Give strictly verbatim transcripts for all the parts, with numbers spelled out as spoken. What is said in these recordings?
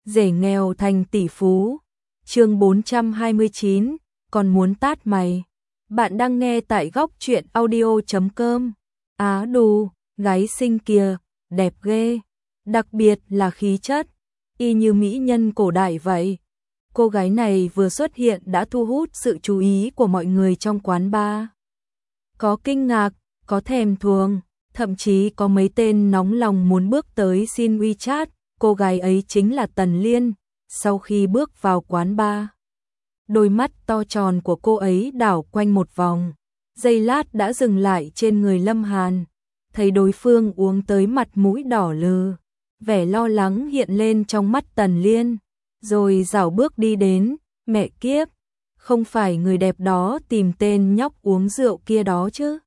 rể nghèo thành tỷ phú. Chương bốn trăm hai mươi chín, còn muốn tát mày. Bạn đang nghe tại góc truyện audio chấm com. Á đù, gái xinh kìa, đẹp ghê, đặc biệt là khí chất, y như mỹ nhân cổ đại vậy. Cô gái này vừa xuất hiện đã thu hút sự chú ý của mọi người trong quán bar. Có kinh ngạc, có thèm thuồng, thậm chí có mấy tên nóng lòng muốn bước tới xin WeChat. Cô gái ấy chính là Tần Liên. Sau khi bước vào quán bar, đôi mắt to tròn của cô ấy đảo quanh một vòng, giây lát đã dừng lại trên người Lâm Hàn. Thấy đối phương uống tới mặt mũi đỏ lừ, vẻ lo lắng hiện lên trong mắt Tần Liên, rồi rảo bước đi đến. Mẹ kiếp, không phải người đẹp đó tìm tên nhóc uống rượu kia đó chứ?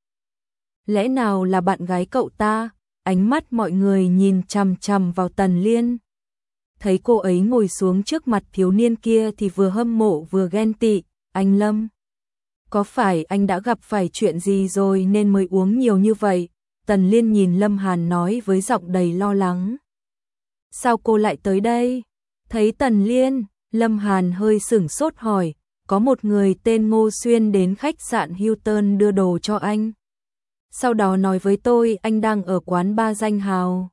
Lẽ nào là bạn gái cậu ta? Ánh mắt mọi người nhìn chằm chằm vào Tần Liên. Thấy cô ấy ngồi xuống trước mặt thiếu niên kia thì vừa hâm mộ vừa ghen tị. Anh Lâm, có phải anh đã gặp phải chuyện gì rồi nên mới uống nhiều như vậy? Tần Liên nhìn Lâm Hàn nói với giọng đầy lo lắng. Sao cô lại tới đây? Thấy Tần Liên, Lâm Hàn hơi sửng sốt hỏi. Có một người tên Ngô Xuyên đến khách sạn Hilton đưa đồ cho anh. Sau đó nói với tôi anh đang ở quán bar danh hào.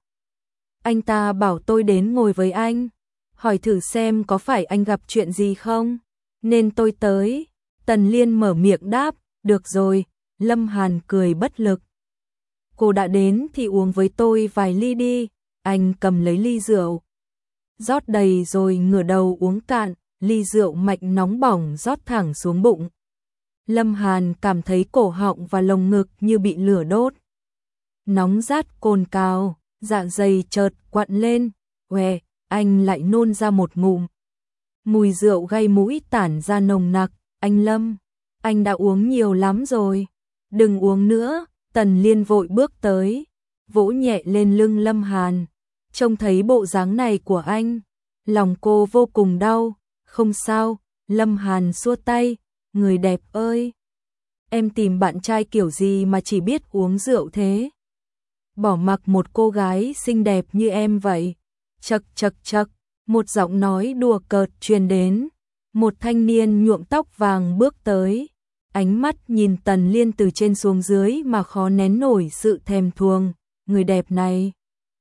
Anh ta bảo tôi đến ngồi với anh, hỏi thử xem có phải anh gặp chuyện gì không, nên tôi tới. Tần Liên mở miệng đáp, được rồi. Lâm Hàn cười bất lực. Cô đã đến thì uống với tôi vài ly đi. Anh cầm lấy ly rượu, rót đầy rồi ngửa đầu uống cạn, ly rượu mạch nóng bỏng rót thẳng xuống bụng. Lâm Hàn cảm thấy cổ họng và lồng ngực như bị lửa đốt. Nóng rát cồn cào, dạ dày chợt quặn lên, què, anh lại nôn ra một ngụm. Mùi rượu gây mũi tản ra nồng nặc. Anh Lâm, anh đã uống nhiều lắm rồi, đừng uống nữa. Tần Liên vội bước tới, vỗ nhẹ lên lưng Lâm Hàn. Trông thấy bộ dáng này của anh, lòng cô vô cùng đau. Không sao, Lâm Hàn xua tay, người đẹp ơi, em tìm bạn trai kiểu gì mà chỉ biết uống rượu thế? Bỏ mặc một cô gái xinh đẹp như em vậy. Chậc chậc chậc, một giọng nói đùa cợt truyền đến. Một thanh niên nhuộm tóc vàng bước tới, ánh mắt nhìn Tần Liên từ trên xuống dưới mà khó nén nổi sự thèm thuồng. Người đẹp này,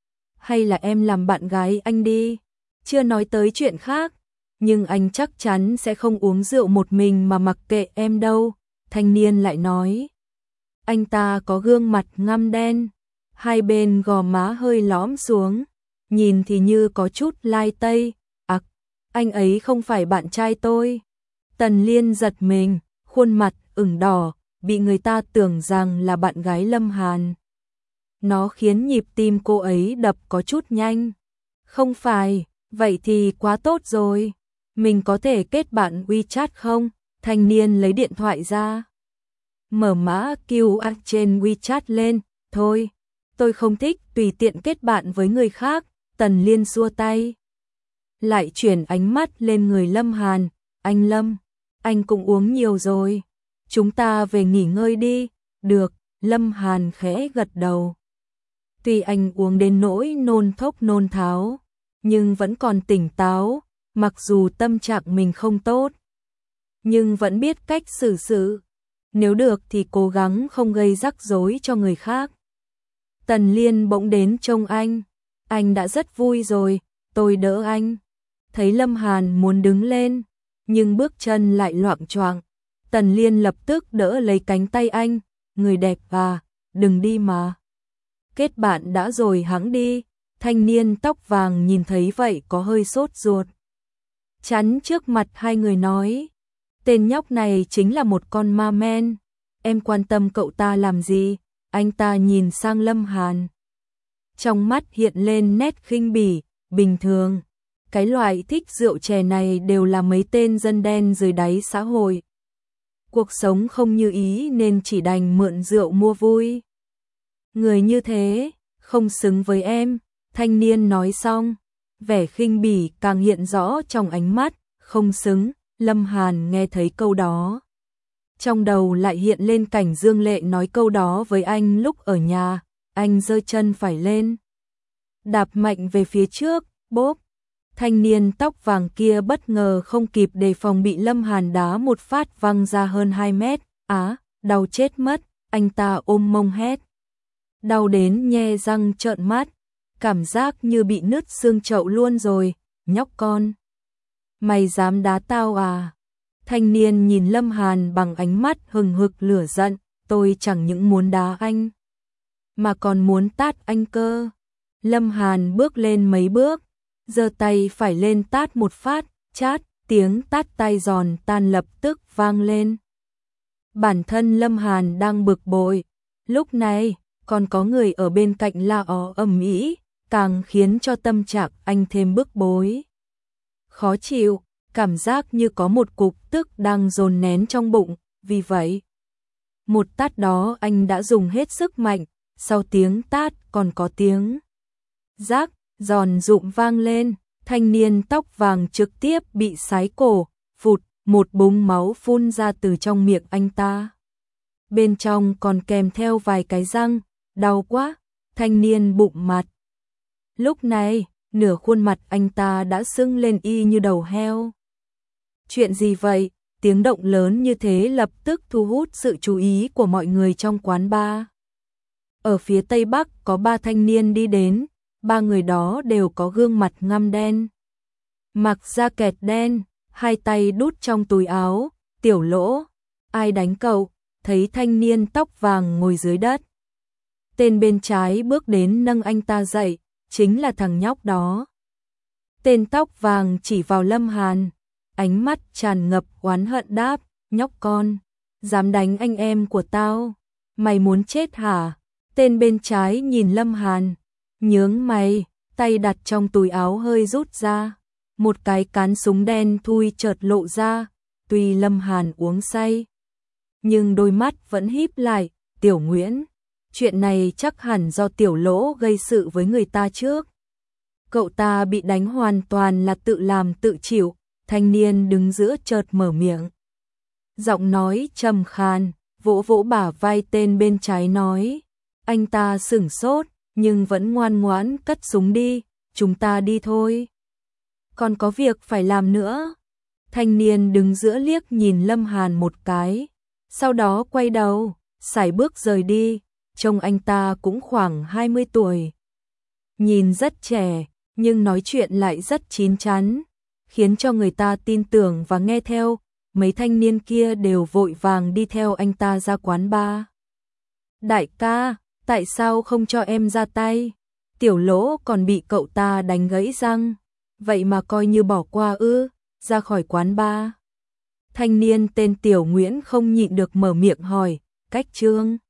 hay là em làm bạn gái anh đi, chưa nói tới chuyện khác, nhưng anh chắc chắn sẽ không uống rượu một mình mà mặc kệ em đâu. Thanh niên lại nói. Anh ta có gương mặt ngăm đen, hai bên gò má hơi lõm xuống, nhìn thì như có chút lai tây. Ặc, à, anh ấy không phải bạn trai tôi. Tần Liên giật mình, khuôn mặt ửng đỏ, bị người ta tưởng rằng là bạn gái Lâm Hàn. Nó khiến nhịp tim cô ấy đập có chút nhanh. Không phải, vậy thì quá tốt rồi. Mình có thể kết bạn WeChat không? Thanh niên lấy điện thoại ra, mở mã quy rờ trên WeChat lên. Thôi, tôi không thích tùy tiện kết bạn với người khác. Tần Liên xua tay, lại chuyển ánh mắt lên người Lâm Hàn. Anh Lâm, anh cũng uống nhiều rồi, chúng ta về nghỉ ngơi đi. Được, Lâm Hàn khẽ gật đầu. Tuy anh uống đến nỗi nôn thốc nôn tháo, nhưng vẫn còn tỉnh táo. Mặc dù tâm trạng mình không tốt, nhưng vẫn biết cách xử sự. Nếu được thì cố gắng không gây rắc rối cho người khác. Tần Liên bỗng đến trông anh. Anh đã rất vui rồi, tôi đỡ anh. Thấy Lâm Hàn muốn đứng lên, nhưng bước chân lại loạng choạng. Tần Liên lập tức đỡ lấy cánh tay anh. Người đẹp à, đừng đi mà. Kết bạn đã rồi hẵng đi. Thanh niên tóc vàng nhìn thấy vậy có hơi sốt ruột. Chắn trước mặt hai người nói. Tên nhóc này chính là một con ma men. Em quan tâm cậu ta làm gì? Anh ta nhìn sang Lâm Hàn, trong mắt hiện lên nét khinh bỉ. Bình thường, cái loại thích rượu chè này đều là mấy tên dân đen dưới đáy xã hội. Cuộc sống không như ý nên chỉ đành mượn rượu mua vui. Người như thế, không xứng với em. Thanh niên nói xong, vẻ khinh bỉ càng hiện rõ trong ánh mắt. Không xứng. Lâm Hàn nghe thấy câu đó, trong đầu lại hiện lên cảnh Dương Lệ nói câu đó với anh lúc ở nhà. Anh giơ chân phải lên, đạp mạnh về phía trước, bốp. Thanh niên tóc vàng kia bất ngờ không kịp đề phòng bị Lâm Hàn đá một phát văng ra hơn hai mét. Á, đau chết mất, anh ta ôm mông hét. Đau đến nhe răng trợn mắt, cảm giác như bị nứt xương chậu luôn rồi, nhóc con. Mày dám đá tao à? Thanh niên nhìn Lâm Hàn bằng ánh mắt hừng hực lửa giận, tôi chẳng những muốn đá anh, mà còn muốn tát anh cơ. Lâm Hàn bước lên mấy bước, giơ tay phải lên tát một phát, chát, tiếng tát tay giòn tan lập tức vang lên. Bản thân Lâm Hàn đang bực bội, lúc này còn có người ở bên cạnh la ó ầm ĩ, càng khiến cho tâm trạng anh thêm bức bối. Khó chịu, cảm giác như có một cục tức đang dồn nén trong bụng, vì vậy một tát đó anh đã dùng hết sức mạnh, sau tiếng tát còn có tiếng rác giòn rụm vang lên, thanh niên tóc vàng trực tiếp bị sái cổ, phụt, một búng máu phun ra từ trong miệng anh ta. Bên trong còn kèm theo vài cái răng, đau quá, thanh niên bụng mặt. Lúc này, nửa khuôn mặt anh ta đã sưng lên y như đầu heo. Chuyện gì vậy? Tiếng động lớn như thế lập tức thu hút sự chú ý của mọi người trong quán bar. Ở phía tây bắc có ba thanh niên đi đến, ba người đó đều có gương mặt ngăm đen, mặc jacket đen, hai tay đút trong túi áo. Tiểu Lỗ, ai đánh cậu? Thấy thanh niên tóc vàng ngồi dưới đất, tên bên trái bước đến nâng anh ta dậy, chính là thằng nhóc đó. Tên tóc vàng chỉ vào Lâm Hàn, ánh mắt tràn ngập oán hận đáp, nhóc con, dám đánh anh em của tao, mày muốn chết hả? Tên bên trái nhìn Lâm Hàn, nhướng mày, tay đặt trong túi áo hơi rút ra, một cái cán súng đen thui chợt lộ ra. Tuy Lâm Hàn uống say, nhưng đôi mắt vẫn híp lại. Tiểu Nguyễn, chuyện này chắc hẳn do Tiểu Lỗ gây sự với người ta trước. Cậu ta bị đánh hoàn toàn là tự làm tự chịu. Thanh niên đứng giữa chợt mở miệng, giọng nói trầm khàn, vỗ vỗ bả vai tên bên trái nói. Anh ta sửng sốt, nhưng vẫn ngoan ngoãn cất súng đi, chúng ta đi thôi. Còn có việc phải làm nữa. Thanh niên đứng giữa liếc nhìn Lâm Hàn một cái, sau đó quay đầu, sải bước rời đi. Trông anh ta cũng khoảng hai mươi tuổi, nhìn rất trẻ, nhưng nói chuyện lại rất chín chắn, khiến cho người ta tin tưởng và nghe theo. Mấy thanh niên kia đều vội vàng đi theo anh ta ra quán bar. Đại ca, tại sao không cho em ra tay? Tiểu Lỗ còn bị cậu ta đánh gãy răng, vậy mà coi như bỏ qua ư? Ra khỏi quán bar, thanh niên tên Tiểu Nguyễn không nhịn được mở miệng hỏi, cách Trương